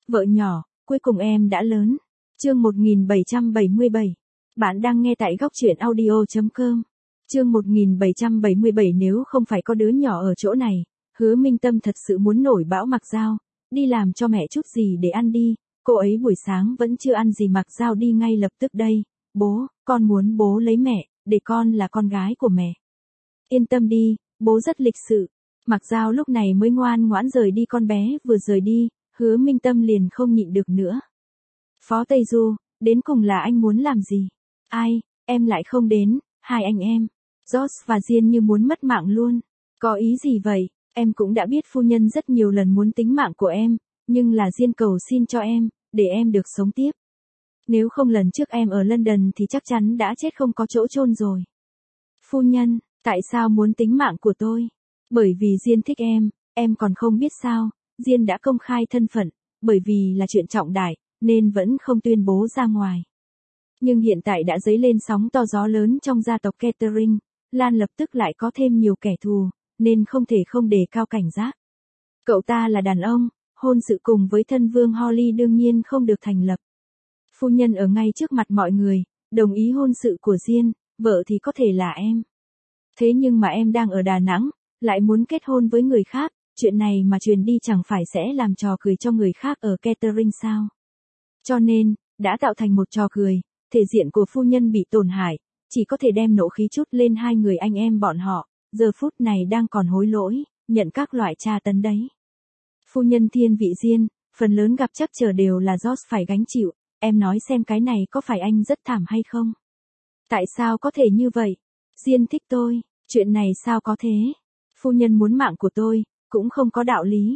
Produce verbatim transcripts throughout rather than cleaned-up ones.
Vợ nhỏ, cuối cùng em đã lớn. Chương một nghìn bảy trăm bảy mươi bảy. Bạn đang nghe tại góc truyện audio chấm com. Chương một nghìn bảy trăm bảy mươi bảy nếu không phải có đứa nhỏ ở chỗ này, Hứa Minh Tâm thật sự muốn nổi bão Mạc Giao, đi làm cho mẹ chút gì để ăn đi, cô ấy buổi sáng vẫn chưa ăn gì Mạc Giao đi ngay lập tức đây, bố, con muốn bố lấy mẹ, để con là con gái của mẹ. Yên tâm đi, bố rất lịch sự. Mạc Giao lúc này mới ngoan ngoãn rời đi con bé vừa rời đi, Hứa Minh Tâm liền không nhịn được nữa. Phó Tây Du, đến cùng là anh muốn làm gì? Ai, em lại không đến, hai anh em. George và Diên như muốn mất mạng luôn. Có ý gì vậy? Em cũng đã biết phu nhân rất nhiều lần muốn tính mạng của em, nhưng là Diên cầu xin cho em, để em được sống tiếp. Nếu không lần trước em ở London thì chắc chắn đã chết không có chỗ chôn rồi. Phu nhân, tại sao muốn tính mạng của tôi? Bởi vì Diên thích em, em còn không biết sao, Diên đã công khai thân phận, bởi vì là chuyện trọng đại, nên vẫn không tuyên bố ra ngoài. Nhưng hiện tại đã dấy lên sóng to gió lớn trong gia tộc Catherine, Lan lập tức lại có thêm nhiều kẻ thù, nên không thể không đề cao cảnh giác. Cậu ta là đàn ông, hôn sự cùng với thân vương Holly đương nhiên không được thành lập. Phu nhân ở ngay trước mặt mọi người, đồng ý hôn sự của Diên, vợ thì có thể là em. Thế nhưng mà em đang ở Đà Nẵng, lại muốn kết hôn với người khác, chuyện này mà truyền đi chẳng phải sẽ làm trò cười cho người khác ở Catherine sao? Cho nên, đã tạo thành một trò cười, thể diện của phu nhân bị tổn hại, chỉ có thể đem nộ khí chút lên hai người anh em bọn họ, giờ phút này đang còn hối lỗi, nhận các loại tra tấn đấy. Phu nhân thiên vị Diên, phần lớn gặp chắc trở đều là George phải gánh chịu, em nói xem cái này có phải anh rất thảm hay không? Tại sao có thể như vậy? Diên thích tôi, chuyện này sao có thế? Phu nhân muốn mạng của tôi, cũng không có đạo lý.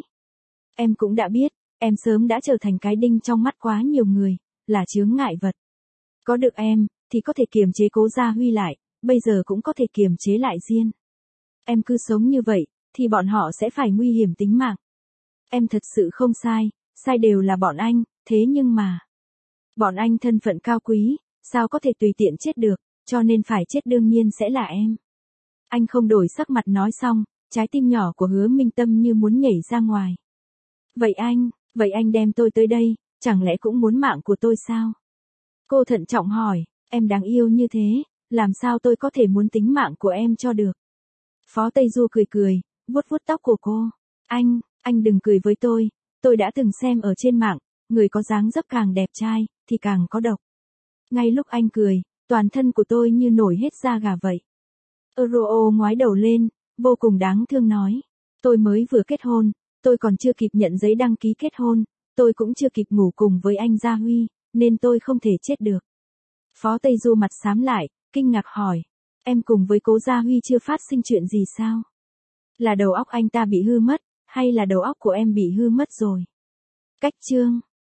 Em cũng đã biết, em sớm đã trở thành cái đinh trong mắt quá nhiều người, là chướng ngại vật. Có được em, thì có thể kiềm chế Cố Gia Huy lại, bây giờ cũng có thể kiềm chế lại Diên. Em cứ sống như vậy, thì bọn họ sẽ phải nguy hiểm tính mạng. Em thật sự không sai, sai đều là bọn anh, thế nhưng mà... Bọn anh thân phận cao quý, sao có thể tùy tiện chết được, cho nên phải chết đương nhiên sẽ là em. Anh không đổi sắc mặt nói xong, trái tim nhỏ của Hứa Minh Tâm như muốn nhảy ra ngoài. Vậy anh, vậy anh đem tôi tới đây, chẳng lẽ cũng muốn mạng của tôi sao? Cô thận trọng hỏi, em đáng yêu như thế, làm sao tôi có thể muốn tính mạng của em cho được? Phó Tây Du cười cười, vuốt vuốt tóc của cô. Anh, anh đừng cười với tôi, tôi đã từng xem ở trên mạng, người có dáng dấp càng đẹp trai, thì càng có độc. Ngay lúc anh cười, toàn thân của tôi như nổi hết da gà vậy. Euro ngoái đầu lên, vô cùng đáng thương nói. Tôi mới vừa kết hôn, tôi còn chưa kịp nhận giấy đăng ký kết hôn, tôi cũng chưa kịp ngủ cùng với anh Gia Huy, nên tôi không thể chết được. Phó Tây Du mặt xám lại, kinh ngạc hỏi. Em cùng với Cố Gia Huy chưa phát sinh chuyện gì sao? Là đầu óc anh ta bị hư mất, hay là đầu óc của em bị hư mất rồi? Cách chương.